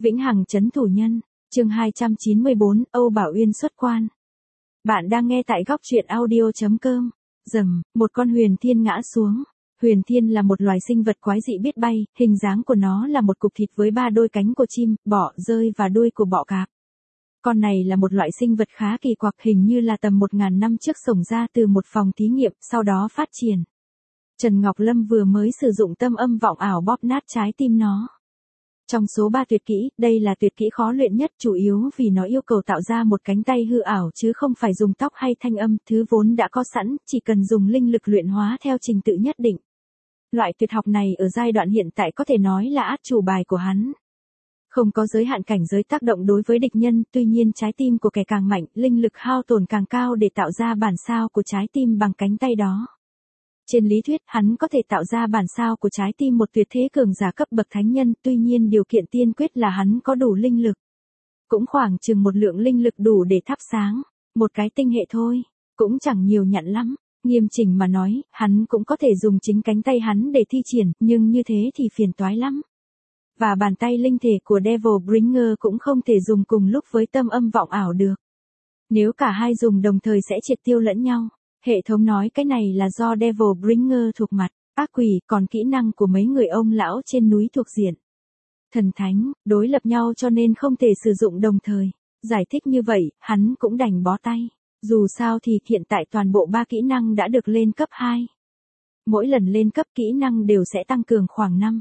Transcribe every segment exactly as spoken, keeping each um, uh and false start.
Vĩnh Hằng trấn thủ nhân, chương hai trăm chín mươi bốn, Âu Bảo Uyên xuất quan. Bạn đang nghe tại góc truyện audio chấm com. Rầm, một con huyền thiên ngã xuống. Huyền thiên là một loài sinh vật quái dị biết bay, hình dáng của nó là một cục thịt với ba đôi cánh của chim, bọ, rơi và đuôi của bọ cạp. Con này là một loại sinh vật khá kỳ quặc, hình như là tầm một ngàn năm trước sống ra từ một phòng thí nghiệm, sau đó phát triển. Trần Ngọc Lâm vừa mới sử dụng tâm âm vọng ảo bóp nát trái tim nó. Trong số ba tuyệt kỹ, đây là tuyệt kỹ khó luyện nhất, chủ yếu vì nó yêu cầu tạo ra một cánh tay hư ảo chứ không phải dùng tóc hay thanh âm, thứ vốn đã có sẵn, chỉ cần dùng linh lực luyện hóa theo trình tự nhất định. Loại tuyệt học này ở giai đoạn hiện tại có thể nói là át chủ bài của hắn. Không có giới hạn cảnh giới tác động đối với địch nhân, tuy nhiên trái tim của kẻ càng mạnh, linh lực hao tổn càng cao để tạo ra bản sao của trái tim bằng cánh tay đó. Trên lý thuyết, hắn có thể tạo ra bản sao của trái tim một tuyệt thế cường giả cấp bậc thánh nhân, tuy nhiên điều kiện tiên quyết là hắn có đủ linh lực. Cũng khoảng chừng một lượng linh lực đủ để thắp sáng một cái tinh hệ thôi, cũng chẳng nhiều nhặn lắm. Nghiêm chỉnh mà nói, hắn cũng có thể dùng chính cánh tay hắn để thi triển, nhưng như thế thì phiền toái lắm. Và bàn tay linh thể của Devil Bringer cũng không thể dùng cùng lúc với tâm âm vọng ảo được. Nếu cả hai dùng đồng thời sẽ triệt tiêu lẫn nhau. Hệ thống nói cái này là do Devil Bringer thuộc mặt ác quỷ, còn kỹ năng của mấy người ông lão trên núi thuộc diện thần thánh, đối lập nhau cho nên không thể sử dụng đồng thời. Giải thích như vậy, hắn cũng đành bó tay. Dù sao thì hiện tại toàn bộ ba kỹ năng đã được lên cấp hai. Mỗi lần lên cấp kỹ năng đều sẽ tăng cường khoảng năm.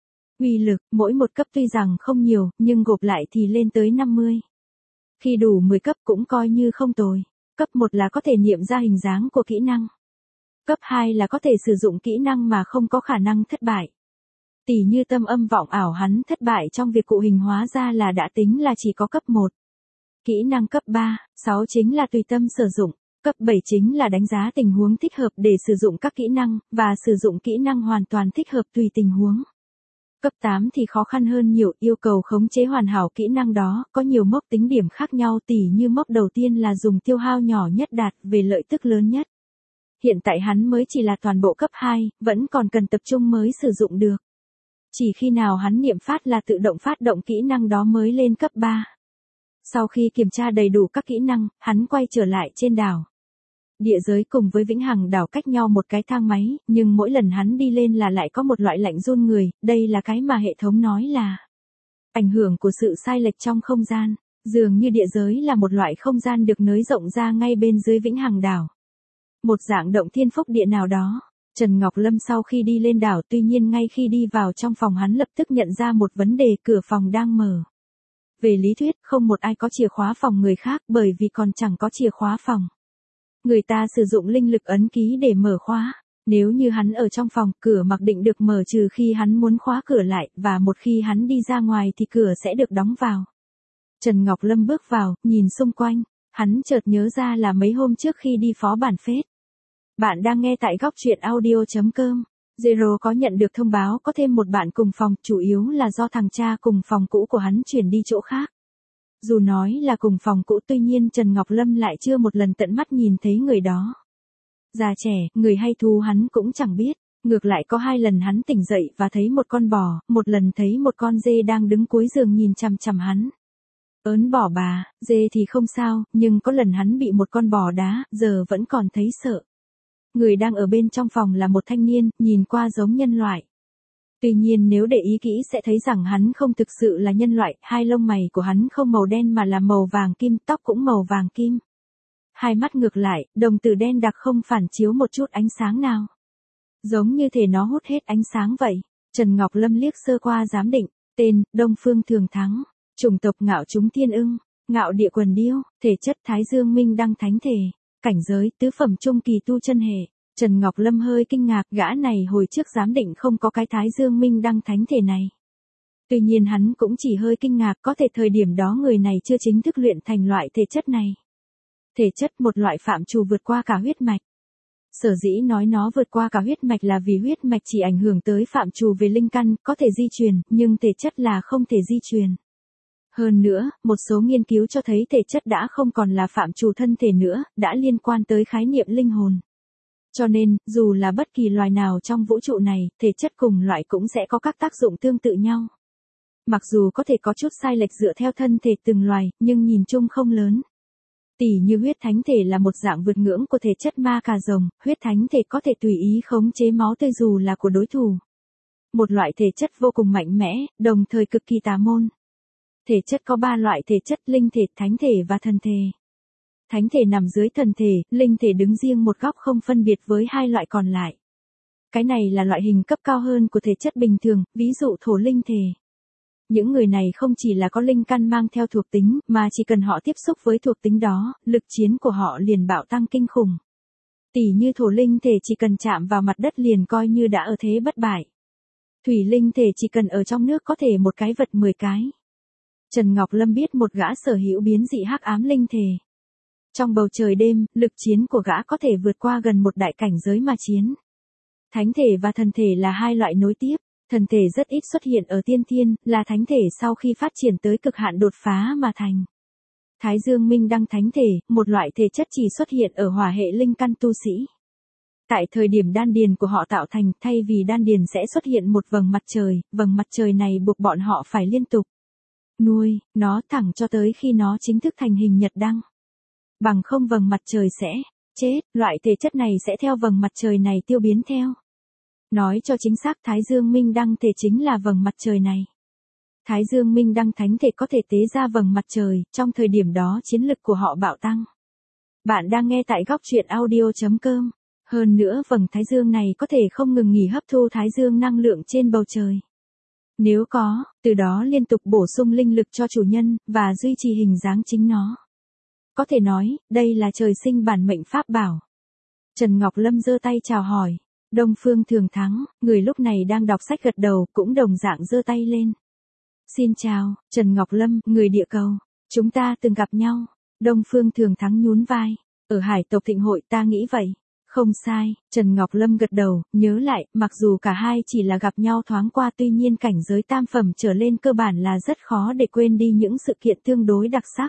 Uy lực, mỗi một cấp tuy rằng không nhiều, nhưng gộp lại thì lên tới năm mươi. Khi đủ mười cấp cũng coi như không tồi. Cấp một là có thể nghiệm ra hình dáng của kỹ năng. Cấp hai là có thể sử dụng kỹ năng mà không có khả năng thất bại. Tỷ như tâm âm vọng ảo hắn thất bại trong việc cụ hình hóa ra là đã tính là chỉ có cấp một. Kỹ năng cấp ba, sáu chính là tùy tâm sử dụng. Cấp bảy chính là đánh giá tình huống thích hợp để sử dụng các kỹ năng, và sử dụng kỹ năng hoàn toàn thích hợp tùy tình huống. Cấp tám thì khó khăn hơn nhiều, yêu cầu khống chế hoàn hảo kỹ năng đó, có nhiều mốc tính điểm khác nhau, tỉ như mốc đầu tiên là dùng tiêu hao nhỏ nhất đạt về lợi tức lớn nhất. Hiện tại hắn mới chỉ là toàn bộ cấp hai, vẫn còn cần tập trung mới sử dụng được. Chỉ khi nào hắn niệm phát là tự động phát động kỹ năng đó mới lên cấp ba. Sau khi kiểm tra đầy đủ các kỹ năng, hắn quay trở lại trên đảo. Địa giới cùng với Vĩnh Hằng đảo cách nhau một cái thang máy, nhưng mỗi lần hắn đi lên là lại có một loại lạnh run người, đây là cái mà hệ thống nói là ảnh hưởng của sự sai lệch trong không gian. Dường như địa giới là một loại không gian được nới rộng ra ngay bên dưới Vĩnh Hằng đảo. Một dạng động thiên phúc địa nào đó. Trần Ngọc Lâm sau khi đi lên đảo, tuy nhiên ngay khi đi vào trong phòng hắn lập tức nhận ra một vấn đề, cửa phòng đang mở. Về lý thuyết, không một ai có chìa khóa phòng người khác bởi vì còn chẳng có chìa khóa phòng. Người ta sử dụng linh lực ấn ký để mở khóa. Nếu như hắn ở trong phòng, cửa mặc định được mở trừ khi hắn muốn khóa cửa lại, và một khi hắn đi ra ngoài thì cửa sẽ được đóng vào. Trần Ngọc Lâm bước vào, nhìn xung quanh. Hắn chợt nhớ ra là mấy hôm trước khi đi phó bản phết. Bạn đang nghe tại góc truyện audio chấm com. Zero có nhận được thông báo có thêm một bạn cùng phòng, chủ yếu là do thằng cha cùng phòng cũ của hắn chuyển đi chỗ khác. Dù nói là cùng phòng cũ, tuy nhiên Trần Ngọc Lâm lại chưa một lần tận mắt nhìn thấy người đó. Già trẻ, người hay thú hắn cũng chẳng biết. Ngược lại có hai lần hắn tỉnh dậy và thấy một con bò, một lần thấy một con dê đang đứng cuối giường nhìn chằm chằm hắn. Ớn bỏ bà, dê thì không sao, nhưng có lần hắn bị một con bò đá, giờ vẫn còn thấy sợ. Người đang ở bên trong phòng là một thanh niên, nhìn qua giống nhân loại. Tuy nhiên nếu để ý kỹ sẽ thấy rằng hắn không thực sự là nhân loại, hai lông mày của hắn không màu đen mà là màu vàng kim, tóc cũng màu vàng kim. Hai mắt ngược lại, đồng tử đen đặc không phản chiếu một chút ánh sáng nào. Giống như thể nó hút hết ánh sáng vậy. Trần Ngọc Lâm liếc sơ qua giám định, tên, Đông Phương Thường Thắng, chủng tộc Ngạo Chúng Thiên Ưng, Ngạo Địa Quần Điêu, thể chất Thái Dương Minh Đăng Thánh Thể, cảnh giới tứ phẩm trung kỳ tu chân hệ. Trần Ngọc Lâm hơi kinh ngạc, gã này hồi trước giám định không có cái Thái Dương Minh Đăng Thánh Thể này. Tuy nhiên hắn cũng chỉ hơi kinh ngạc, có thể thời điểm đó người này chưa chính thức luyện thành loại thể chất này. Thể chất một loại phạm trù vượt qua cả huyết mạch. Sở dĩ nói nó vượt qua cả huyết mạch là vì huyết mạch chỉ ảnh hưởng tới phạm trù về linh căn, có thể di truyền, nhưng thể chất là không thể di truyền. Hơn nữa, một số nghiên cứu cho thấy thể chất đã không còn là phạm trù thân thể nữa, đã liên quan tới khái niệm linh hồn. Cho nên, dù là bất kỳ loài nào trong vũ trụ này, thể chất cùng loại cũng sẽ có các tác dụng tương tự nhau. Mặc dù có thể có chút sai lệch dựa theo thân thể từng loài, nhưng nhìn chung không lớn. Tỉ như huyết thánh thể là một dạng vượt ngưỡng của thể chất ma cà rồng, huyết thánh thể có thể tùy ý khống chế máu tươi dù là của đối thủ. Một loại thể chất vô cùng mạnh mẽ, đồng thời cực kỳ tà môn. Thể chất có ba loại thể chất: linh thể, thánh thể và thần thể. Thánh thể nằm dưới thần thể, linh thể đứng riêng một góc không phân biệt với hai loại còn lại. Cái này là loại hình cấp cao hơn của thể chất bình thường, ví dụ thổ linh thể. Những người này không chỉ là có linh căn mang theo thuộc tính, mà chỉ cần họ tiếp xúc với thuộc tính đó, lực chiến của họ liền bạo tăng kinh khủng. Tỉ như thổ linh thể chỉ cần chạm vào mặt đất liền coi như đã ở thế bất bại. Thủy linh thể chỉ cần ở trong nước có thể một cái vật mười cái. Trần Ngọc Lâm biết một gã sở hữu biến dị hắc ám linh thể. Trong bầu trời đêm, lực chiến của gã có thể vượt qua gần một đại cảnh giới mà chiến. Thánh thể và thần thể là hai loại nối tiếp. Thần thể rất ít xuất hiện ở tiên thiên, là thánh thể sau khi phát triển tới cực hạn đột phá mà thành. Thái Dương Minh Đăng thánh thể, một loại thể chất chỉ xuất hiện ở hỏa hệ linh căn tu sĩ. Tại thời điểm đan điền của họ tạo thành, thay vì đan điền sẽ xuất hiện một vầng mặt trời, vầng mặt trời này buộc bọn họ phải liên tục nuôi nó thẳng cho tới khi nó chính thức thành hình nhật đăng. Bằng không vầng mặt trời sẽ chết, loại thể chất này sẽ theo vầng mặt trời này tiêu biến theo. Nói cho chính xác, Thái Dương Minh Đăng thể chính là vầng mặt trời này. Thái Dương Minh Đăng thánh thể có thể tế ra vầng mặt trời, trong thời điểm đó chiến lực của họ bạo tăng. Bạn đang nghe tại góc truyện audio chấm com. Hơn nữa vầng Thái Dương này có thể không ngừng nghỉ hấp thu Thái Dương năng lượng trên bầu trời. Nếu có, từ đó liên tục bổ sung linh lực cho chủ nhân, và duy trì hình dáng chính nó. Có thể nói, đây là trời sinh bản mệnh pháp bảo. Trần Ngọc Lâm giơ tay chào hỏi. Đông Phương Thường Thắng, người lúc này đang đọc sách gật đầu, cũng đồng dạng giơ tay lên. Xin chào, Trần Ngọc Lâm, người địa cầu. Chúng ta từng gặp nhau. Đông Phương Thường Thắng nhún vai. Ở Hải tộc Thịnh hội ta nghĩ vậy. Không sai, Trần Ngọc Lâm gật đầu, nhớ lại, mặc dù cả hai chỉ là gặp nhau thoáng qua, tuy nhiên cảnh giới tam phẩm trở lên cơ bản là rất khó để quên đi những sự kiện tương đối đặc sắc.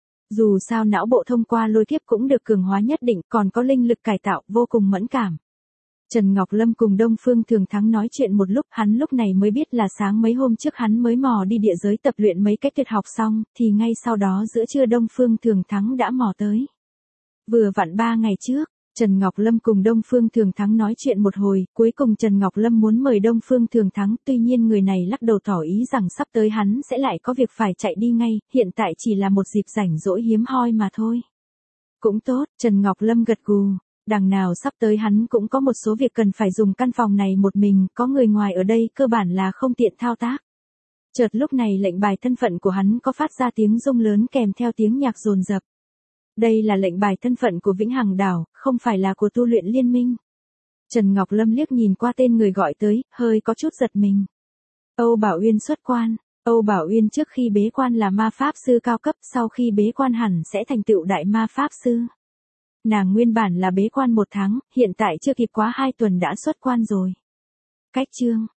Dù sao não bộ thông qua lôi kiếp cũng được cường hóa nhất định, còn có linh lực cải tạo vô cùng mẫn cảm. Trần Ngọc Lâm cùng Đông Phương Thường Thắng nói chuyện một lúc, hắn lúc này mới biết là sáng mấy hôm trước hắn mới mò đi địa giới tập luyện mấy cái tuyệt học xong, thì ngay sau đó giữa trưa Đông Phương Thường Thắng đã mò tới. Vừa vặn ba ngày trước, Trần Ngọc Lâm cùng Đông Phương Thường Thắng nói chuyện một hồi, cuối cùng Trần Ngọc Lâm muốn mời Đông Phương Thường Thắng, tuy nhiên người này lắc đầu tỏ ý rằng sắp tới hắn sẽ lại có việc phải chạy đi ngay, hiện tại chỉ là một dịp rảnh rỗi hiếm hoi mà thôi. Cũng tốt, Trần Ngọc Lâm gật gù. Đằng nào sắp tới hắn cũng có một số việc cần phải dùng căn phòng này một mình, có người ngoài ở đây cơ bản là không tiện thao tác. Chợt lúc này lệnh bài thân phận của hắn có phát ra tiếng rung lớn kèm theo tiếng nhạc dồn dập. Đây là lệnh bài thân phận của Vĩnh Hằng Đảo, không phải là của tu luyện liên minh. Trần Ngọc Lâm liếc nhìn qua tên người gọi tới, hơi có chút giật mình. Âu Bảo Uyên xuất quan. Âu Bảo Uyên trước khi bế quan là ma pháp sư cao cấp, sau khi bế quan hẳn sẽ thành tựu đại ma pháp sư. Nàng nguyên bản là bế quan một tháng, hiện tại chưa kịp quá hai tuần đã xuất quan rồi. Cách chương,